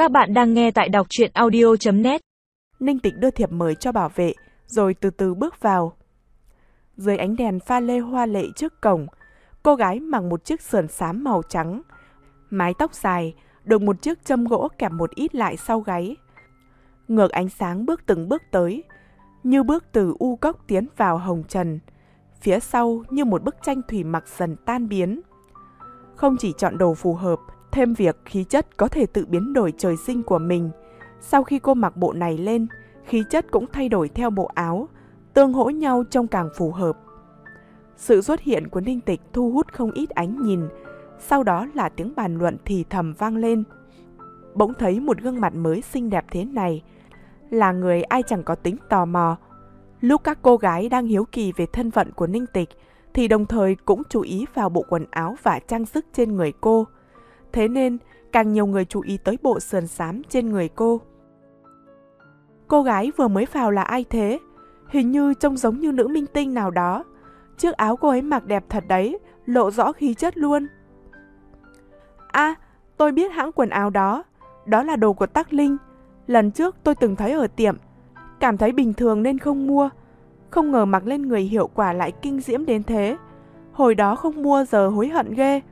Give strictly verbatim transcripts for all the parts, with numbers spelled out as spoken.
Các bạn đang nghe tại đọc truyện audio chấm net. Ninh Tịch đưa thiệp mời cho bảo vệ, rồi từ từ bước vào. Dưới ánh đèn pha lê hoa lệ trước cổng, cô gái mặc một chiếc sườn xám màu trắng, mái tóc dài, được một chiếc châm gỗ kẹp một ít lại sau gáy. Ngược ánh sáng bước từng bước tới, như bước từ u cốc tiến vào hồng trần, phía sau như một bức tranh thủy mặc dần tan biến. Không chỉ chọn đồ phù hợp, thêm việc khí chất có thể tự biến đổi trời sinh của mình. Sau khi cô mặc bộ này lên, khí chất cũng thay đổi theo bộ áo, tương hỗ nhau trông càng phù hợp. Sự xuất hiện của Ninh Tịch thu hút không ít ánh nhìn, sau đó là tiếng bàn luận thì thầm vang lên. Bỗng thấy một gương mặt mới xinh đẹp thế này, là người ai chẳng có tính tò mò. Lúc các cô gái đang hiếu kỳ về thân phận của Ninh Tịch, thì đồng thời cũng chú ý vào bộ quần áo và trang sức trên người cô. Thế nên, càng nhiều người chú ý tới bộ sườn xám trên người cô. Cô gái vừa mới vào là ai thế? Hình như trông giống như nữ minh tinh nào đó. Chiếc áo cô ấy mặc đẹp thật đấy, lộ rõ khí chất luôn. À, tôi biết hãng quần áo đó. Đó là đồ của Tắc Linh. Lần trước tôi từng thấy ở tiệm, cảm thấy bình thường nên không mua. Không ngờ mặc lên người hiệu quả lại kinh diễm đến thế. Hồi đó không mua giờ hối hận ghê.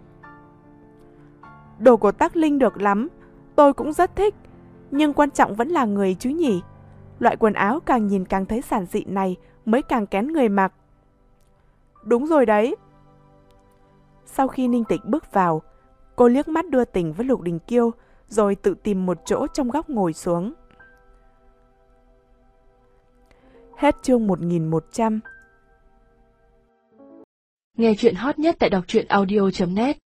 Đồ của Tắc Linh được lắm, tôi cũng rất thích. Nhưng quan trọng vẫn là người chứ nhỉ. Loại quần áo càng nhìn càng thấy giản dị này mới càng kén người mặc. Đúng rồi đấy. Sau khi Ninh Tịch bước vào, cô liếc mắt đưa tình với Lục Đình Kiêu, rồi tự tìm một chỗ trong góc ngồi xuống. Hết chương một nghìn một trăm. Nghe truyện hot nhất tại đọc truyện audio chấm net.